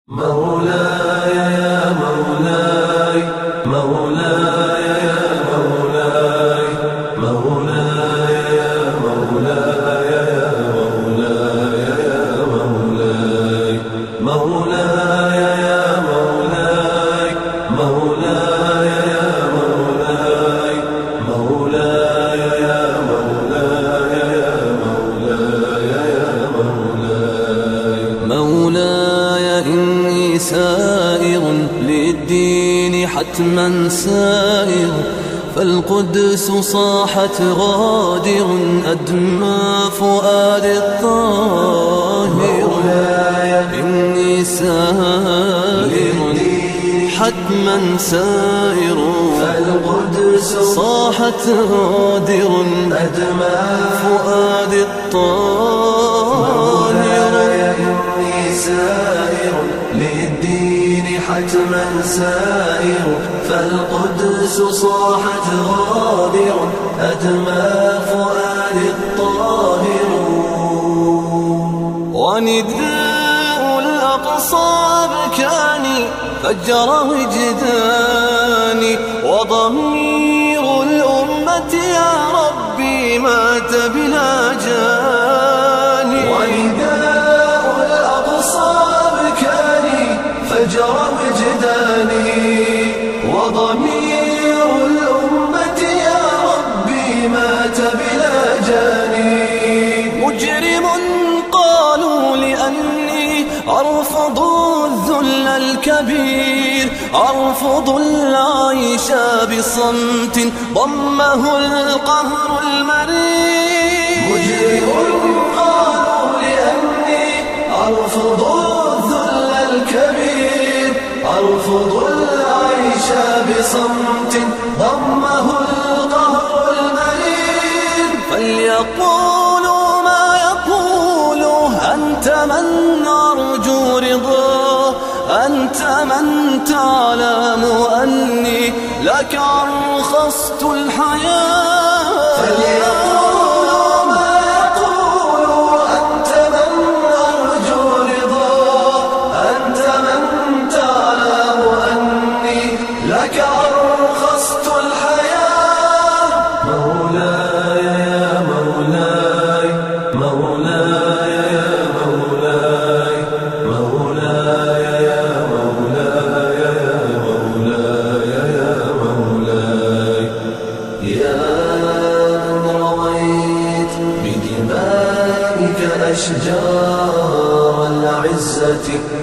مولاي يا مولاي مولاي يا مولاي مولاي يا مولاي يا مولاي يا مولاي مولاي يا مولاي مولاي يا مولاي مولاي يا مولاي يا مولاي يا مولاي مولاي إني سائر للدين حتما سائر، فالقدس صاحت غادر أدمى فؤاد الطاهر. إني سائر حتما سائر، فالقدس صاحت غادر أدمى فؤاد الطاهر. إني سائر للدين حتما سائر، فالقدس صاحت غادر أدمى فؤاد الطاهر. ونداء الأقصى بكاني فجر وجداني، وضمير الأمة يا ربي مات بلا جاني. ونداء الأقصى بكاني فجر وجداني، وضمير الأمة يا ربي مات بلا جاني. مجرم قالوا لأني أرفض الذل الكبير، أرفض العيش بصمت ضمه القهر المرير. مجرم قالوا لأني أرفض الذل الكبير، أرفض العيش بصمت ضمه القهر المرير. فليقولوا ما يقولوا، أنت من أرجو رضاه، أنت من تعلم أني لك أرخصت الحياة. فليقولوا ما يقولوا، أنت من أرجو رضاه، أنت من تعلم أني لك أرخصت الحياة. مولاي يا مولاي مولاي يا مولاي مولاي يا مولاي يا مولاي يا مولاي يا من رويت بدمائك أشجار العزة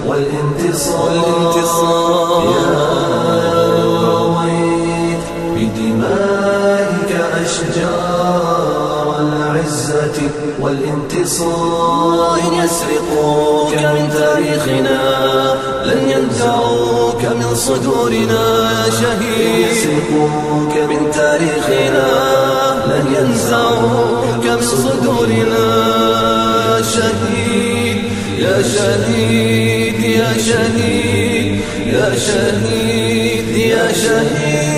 والانتصار. يا من رويت بدمائك أشجار العزة والانتصار. إن يسرقوك من تاريخنا لن ينزعوك من صدورنا يا شهيد. يسرقوك من تاريخنا لن ينزعوك من صدورنا يا شهيد يا شهيد يا شهيد يا شهيد يا شهيد.